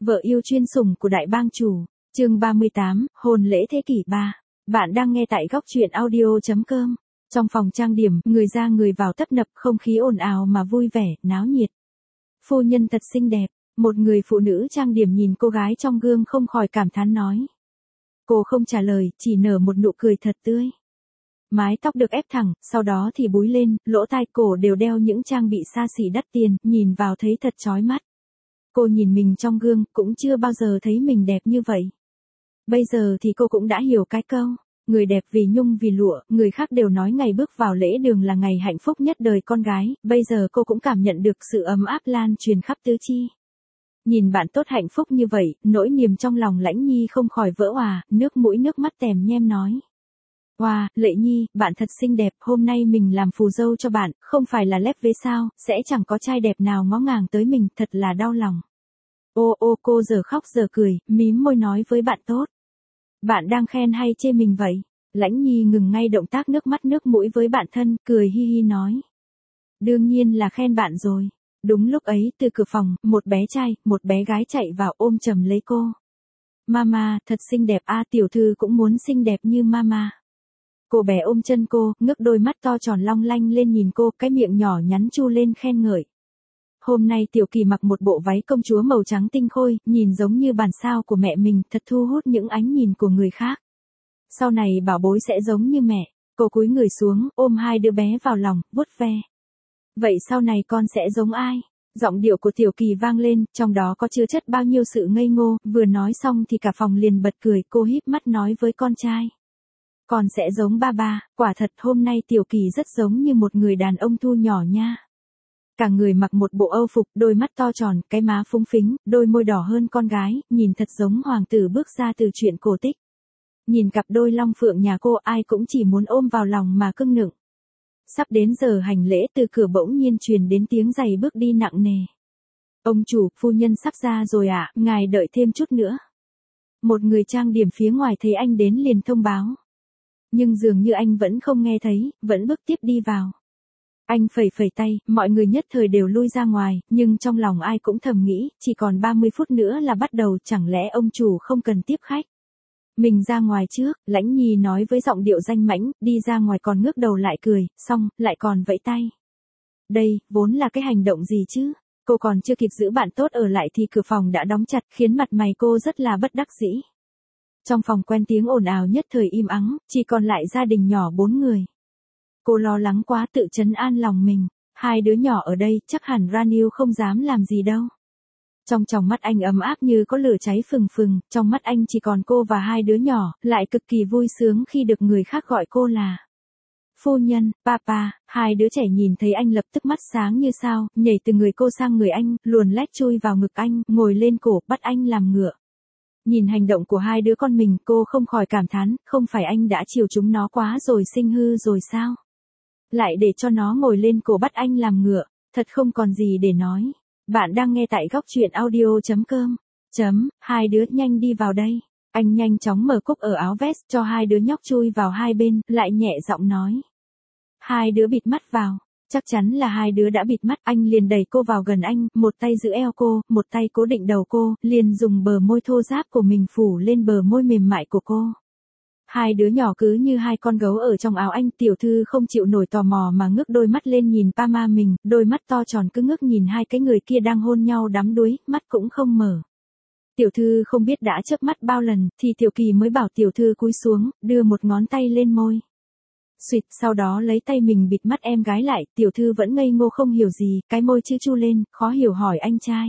Vợ yêu chuyên sủng của đại bang chủ. Chương 38, hôn lễ thế kỷ 3. Bạn đang nghe tại góc truyện audio.com. Trong phòng trang điểm, người ra người vào tấp nập, không khí ồn ào mà vui vẻ, náo nhiệt. Phu nhân thật xinh đẹp, một người phụ nữ trang điểm nhìn cô gái trong gương không khỏi cảm thán nói. Cô không trả lời, chỉ nở một nụ cười thật tươi. Mái tóc được ép thẳng, sau đó thì búi lên, lỗ tai cổ đều đeo những trang bị xa xỉ đắt tiền, nhìn vào thấy thật chói mắt. Cô nhìn mình trong gương, cũng chưa bao giờ thấy mình đẹp như vậy. Bây giờ thì cô cũng đã hiểu cái câu, người đẹp vì nhung vì lụa, người khác đều nói ngày bước vào lễ đường là ngày hạnh phúc nhất đời con gái, bây giờ cô cũng cảm nhận được sự ấm áp lan truyền khắp tứ chi. Nhìn bạn tốt hạnh phúc như vậy, nỗi niềm trong lòng Lãnh Nhi không khỏi vỡ òa, nước mũi nước mắt tèm nhem nói. Wow, Lệ Nhi, bạn thật xinh đẹp, hôm nay mình làm phù dâu cho bạn, không phải là lép vế sao, sẽ chẳng có trai đẹp nào ngó ngàng tới mình, thật là đau lòng. Ô cô giờ khóc giờ cười, mím môi nói với bạn tốt. Bạn đang khen hay chê mình vậy? Lãnh Nhi ngừng ngay động tác nước mắt nước mũi với bạn thân, cười hi hi nói. Đương nhiên là khen bạn rồi. Đúng lúc ấy, từ cửa phòng, một bé trai, một bé gái chạy vào ôm chầm lấy cô. Mama, thật xinh đẹp a, tiểu thư cũng muốn xinh đẹp như mama. Cô bé ôm chân cô, ngước đôi mắt to tròn long lanh lên nhìn cô, cái miệng nhỏ nhắn chu lên khen ngợi. Hôm nay Tiểu Kỳ mặc một bộ váy công chúa màu trắng tinh khôi, nhìn giống như bản sao của mẹ mình, thật thu hút những ánh nhìn của người khác. Sau này bảo bối sẽ giống như mẹ. Cô cúi người xuống, ôm hai đứa bé vào lòng, vuốt ve. Vậy sau này con sẽ giống ai? Giọng điệu của Tiểu Kỳ vang lên, trong đó có chứa chất bao nhiêu sự ngây ngô, vừa nói xong thì cả phòng liền bật cười, cô híp mắt nói với con trai. Con sẽ giống ba ba, quả thật hôm nay Tiểu Kỳ rất giống như một người đàn ông thu nhỏ nha. Cả người mặc một bộ âu phục, đôi mắt to tròn, cái má phúng phính, đôi môi đỏ hơn con gái, nhìn thật giống hoàng tử bước ra từ truyện cổ tích. Nhìn cặp đôi long phượng nhà cô ai cũng chỉ muốn ôm vào lòng mà cưng nựng. Sắp đến giờ hành lễ, từ cửa bỗng nhiên truyền đến tiếng giày bước đi nặng nề. Ông chủ, phu nhân sắp ra rồi ạ, ngài đợi thêm chút nữa. Một người trang điểm phía ngoài thấy anh đến liền thông báo. Nhưng dường như anh vẫn không nghe thấy, vẫn bước tiếp đi vào. Anh phẩy phẩy tay, mọi người nhất thời đều lui ra ngoài, nhưng trong lòng ai cũng thầm nghĩ, chỉ còn 30 phút nữa là bắt đầu, chẳng lẽ ông chủ không cần tiếp khách. Mình ra ngoài trước, Lãnh Nhi nói với giọng điệu danh mãnh, đi ra ngoài còn ngước đầu lại cười, xong, lại còn vẫy tay. Đây, vốn là cái hành động gì chứ? Cô còn chưa kịp giữ bạn tốt ở lại thì cửa phòng đã đóng chặt, khiến mặt mày cô rất là bất đắc dĩ. Trong phòng quen tiếng ồn ào nhất thời im ắng, chỉ còn lại gia đình nhỏ 4 người. Cô lo lắng quá tự trấn an lòng mình, hai đứa nhỏ ở đây chắc hẳn Raniu không dám làm gì đâu. Trong tròng mắt anh ấm áp như có lửa cháy phừng phừng, trong mắt anh chỉ còn cô và hai đứa nhỏ, lại cực kỳ vui sướng khi được người khác gọi cô là phu nhân, papa. Hai đứa trẻ nhìn thấy anh lập tức mắt sáng như sao, nhảy từ người cô sang người anh, luồn lách chui vào ngực anh, ngồi lên cổ, bắt anh làm ngựa. Nhìn hành động của hai đứa con mình, cô không khỏi cảm thán, không phải anh đã chiều chúng nó quá rồi sinh hư rồi sao? Lại để cho nó ngồi lên cổ bắt anh làm ngựa, thật không còn gì để nói. Bạn đang nghe tại góc truyện audio.com. Hai đứa nhanh đi vào đây. Anh nhanh chóng mở cúc ở áo vest cho hai đứa nhóc chui vào hai bên, lại nhẹ giọng nói. Hai đứa bịt mắt vào. Chắc chắn là hai đứa đã bịt mắt, anh liền đẩy cô vào gần anh, một tay giữ eo cô, một tay cố định đầu cô, liền dùng bờ môi thô ráp của mình phủ lên bờ môi mềm mại của cô. Hai đứa nhỏ cứ như hai con gấu ở trong áo anh, tiểu thư không chịu nổi tò mò mà ngước đôi mắt lên nhìn Pama mình, đôi mắt to tròn cứ ngước nhìn hai cái người kia đang hôn nhau đắm đuối, mắt cũng không mở. Tiểu thư không biết đã chớp mắt bao lần, thì Tiểu Kỳ mới bảo tiểu thư cúi xuống, đưa một ngón tay lên môi. Xuyệt, sau đó lấy tay mình bịt mắt em gái lại, tiểu thư vẫn ngây ngô không hiểu gì, cái môi chữ chu lên, khó hiểu hỏi anh trai.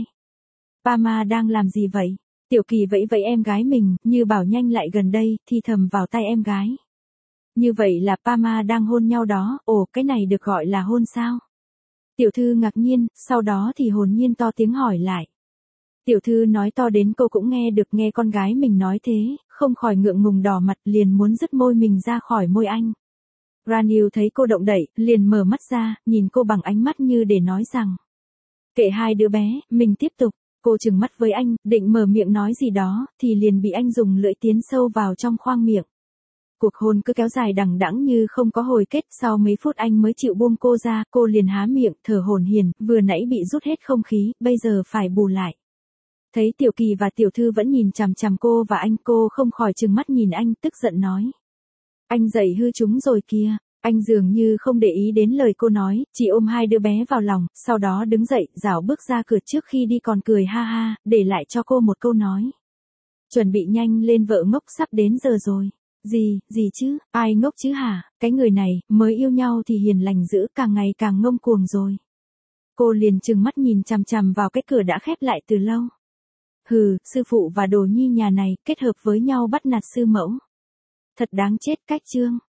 Pama đang làm gì vậy? Tiểu Kỳ vẫy vẫy em gái mình, như bảo nhanh lại gần đây, thì thầm vào tay em gái. Như vậy là Pama đang hôn nhau đó, ồ, cái này được gọi là hôn sao? Tiểu thư ngạc nhiên, sau đó thì hồn nhiên to tiếng hỏi lại. Tiểu thư nói to đến cô cũng nghe được, nghe con gái mình nói thế, không khỏi ngượng ngùng đỏ mặt, liền muốn dứt môi mình ra khỏi môi anh. Raniu thấy cô động đậy, liền mở mắt ra, nhìn cô bằng ánh mắt như để nói rằng. Kệ hai đứa bé, mình tiếp tục. Cô trừng mắt với anh, định mở miệng nói gì đó, thì liền bị anh dùng lưỡi tiến sâu vào trong khoang miệng. Cuộc hôn cứ kéo dài đằng đẵng như không có hồi kết, sau mấy phút anh mới chịu buông cô ra, cô liền há miệng, thở hổn hển, vừa nãy bị rút hết không khí, bây giờ phải bù lại. Thấy Tiểu Kỳ và Tiểu Thư vẫn nhìn chằm chằm cô và anh, cô không khỏi trừng mắt nhìn anh, tức giận nói. Anh dạy hư chúng rồi kìa. Anh dường như không để ý đến lời cô nói, chỉ ôm hai đứa bé vào lòng, sau đó đứng dậy, rảo bước ra cửa trước khi đi còn cười ha ha, để lại cho cô một câu nói. Chuẩn bị nhanh lên vợ ngốc, sắp đến giờ rồi. Gì chứ, ai ngốc chứ hả, cái người này, mới yêu nhau thì hiền lành dữ, càng ngày càng ngông cuồng rồi. Cô liền trừng mắt nhìn chằm chằm vào cái cửa đã khép lại từ lâu. Hừ, sư phụ và đồ nhi nhà này, kết hợp với nhau bắt nạt sư mẫu. Thật đáng chết. Cách chương